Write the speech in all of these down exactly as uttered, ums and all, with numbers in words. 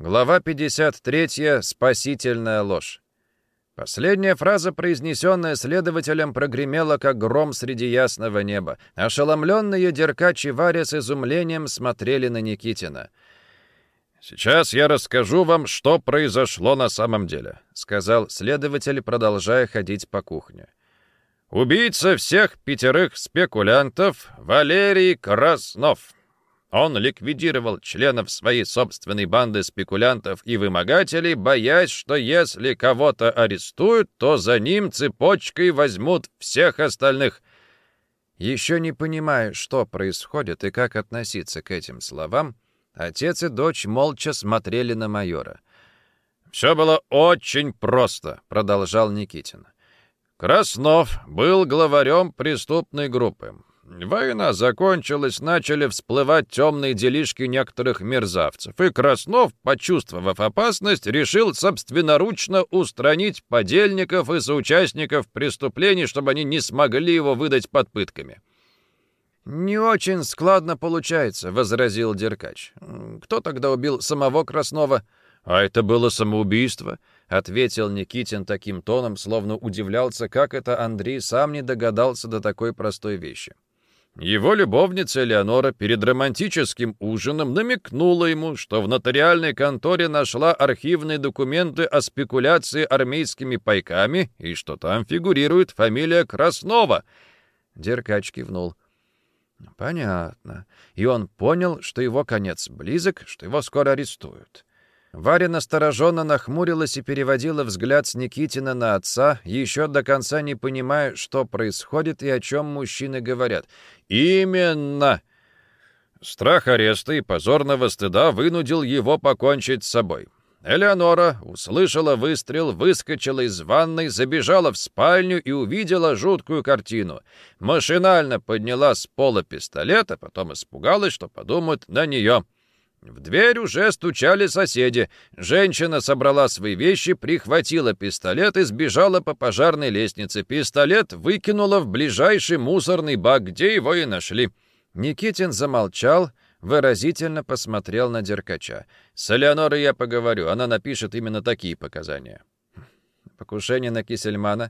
Глава пятьдесят три. Спасительная ложь. Последняя фраза, произнесенная следователем, прогремела, как гром среди ясного неба. Ошеломленные Деркач и Варя с изумлением смотрели на Никитина. «Сейчас я расскажу вам, что произошло на самом деле», — сказал следователь, продолжая ходить по кухне. «Убийца всех пятерых спекулянтов Валерий Краснов. Он ликвидировал членов своей собственной банды спекулянтов и вымогателей, боясь, что если кого-то арестуют, то за ним цепочкой возьмут всех остальных». Еще не понимая, что происходит и как относиться к этим словам, отец и дочь молча смотрели на майора. «Все было очень просто», — продолжал Никитин. «Краснов был главарем преступной группы. Война закончилась, начали всплывать темные делишки некоторых мерзавцев, и Краснов, почувствовав опасность, решил собственноручно устранить подельников и соучастников преступлений, чтобы они не смогли его выдать под пытками». «Не очень складно получается», — возразил Деркач. «Кто тогда убил самого Краснова?» «А это было самоубийство», — ответил Никитин таким тоном, словно удивлялся, как это Андрей сам не догадался до такой простой вещи. Его любовница Элеонора перед романтическим ужином намекнула ему, что в нотариальной конторе нашла архивные документы о спекуляции армейскими пайками и что там фигурирует фамилия Краснова. Деркач кивнул. «Понятно. И он понял, что его конец близок, что его скоро арестуют». Варя настороженно нахмурилась и переводила взгляд с Никитина на отца, еще до конца не понимая, что происходит и о чем мужчины говорят. «Именно!» Страх ареста и позорного стыда вынудил его покончить с собой. Элеонора услышала выстрел, выскочила из ванной, забежала в спальню и увидела жуткую картину. Машинально подняла с пола пистолет, а потом испугалась, что подумают на нее. В дверь уже стучали соседи. Женщина собрала свои вещи, прихватила пистолет и сбежала по пожарной лестнице. Пистолет выкинула в ближайший мусорный бак, где его и нашли. Никитин замолчал, выразительно посмотрел на Деркача. «С Элеонорой я поговорю, она напишет именно такие показания». «Покушение на Кисельмана?»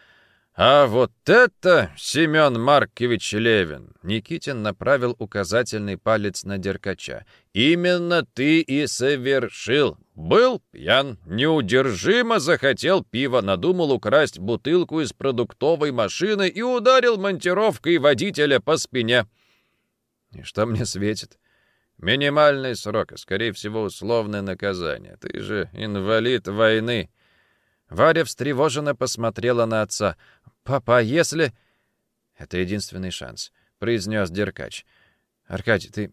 «А вот это Семен Маркович Левин!» Никитин направил указательный палец на Деркача. «Именно ты и совершил. Был пьян, неудержимо захотел пива, надумал украсть бутылку из продуктовой машины и ударил монтировкой водителя по спине». «И что мне светит?» «Минимальный срок, а, скорее всего, условное наказание. Ты же инвалид войны». Варя встревоженно посмотрела на отца. «Папа, а если...» «Это единственный шанс», — произнес Деркач. «Аркадий, ты...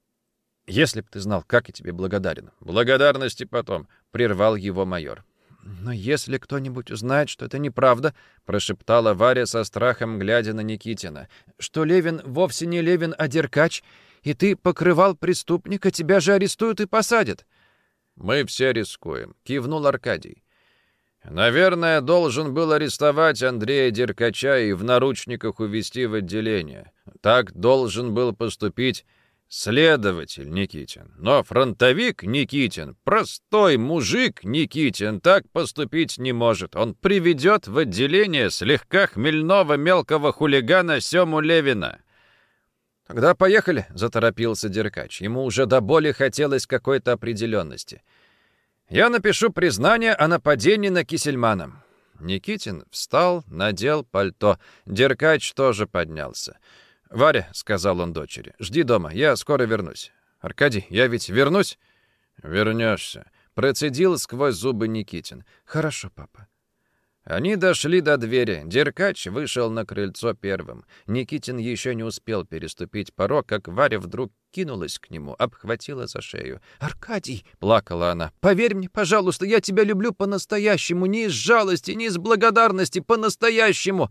Если б ты знал, как я тебе благодарен». «Благодарности потом», — прервал его майор. «Но если кто-нибудь узнает, что это неправда», — прошептала Варя со страхом, глядя на Никитина, «что Левин вовсе не Левин, а Деркач, и ты покрывал преступника, тебя же арестуют и посадят». «Мы все рискуем», — кивнул Аркадий. «Наверное, должен был арестовать Андрея Деркача и в наручниках увезти в отделение. Так должен был поступить следователь Никитин. Но фронтовик Никитин, простой мужик Никитин, так поступить не может. Он приведет в отделение слегка хмельного мелкого хулигана Сему Левина». «Тогда поехали», — заторопился Деркач. Ему уже до боли хотелось какой-то определенности. «Я напишу признание о нападении на Кисельмана». Никитин встал, надел пальто. Деркач тоже поднялся. «Варя», — сказал он дочери, — «жди дома, я скоро вернусь». «Аркадий, я ведь вернусь?» «Вернешься», — процедил сквозь зубы Никитин. «Хорошо, папа». Они дошли до двери. Деркач вышел на крыльцо первым. Никитин еще не успел переступить порог, как Варя вдруг кинулась к нему, обхватила за шею. «Аркадий!» — плакала она. «Поверь мне, пожалуйста, я тебя люблю по-настоящему, не из жалости, не из благодарности, по-настоящему!»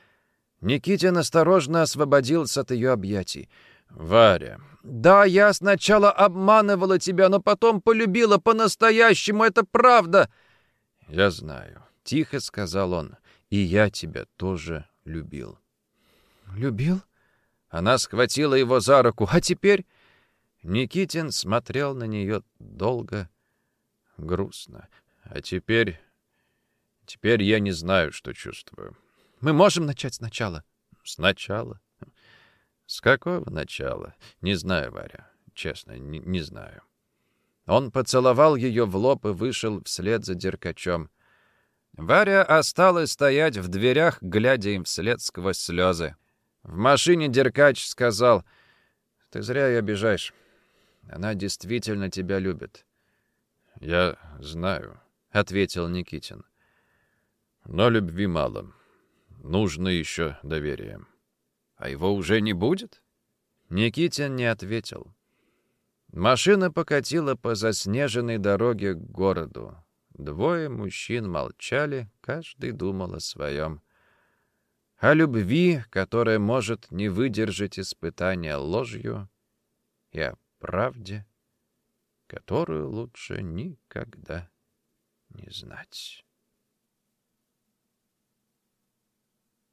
Никитин осторожно освободился от ее объятий. «Варя!» «Да, я сначала обманывала тебя, но потом полюбила по-настоящему, это правда!» «Я знаю». — тихо сказал он. «И я тебя тоже любил». «Любил?» Она схватила его за руку. «А теперь...» Никитин смотрел на нее долго, грустно. А теперь... Теперь я не знаю, что чувствую. Мы можем начать сначала? Сначала? С какого начала? Не знаю, Варя. Честно, не, не знаю. Он поцеловал ее в лоб и вышел вслед за Деркачем. Варя осталась стоять в дверях, глядя им вслед сквозь слезы. В машине Деркач сказал: «Ты зря ее обижаешь. Она действительно тебя любит». «Я знаю», — ответил Никитин. «Но любви мало. Нужно еще доверие». «А его уже не будет?» Никитин не ответил. Машина покатила по заснеженной дороге к городу. Двое мужчин молчали, каждый думал о своем. О любви, которая может не выдержать испытания ложью, и о правде, которую лучше никогда не знать.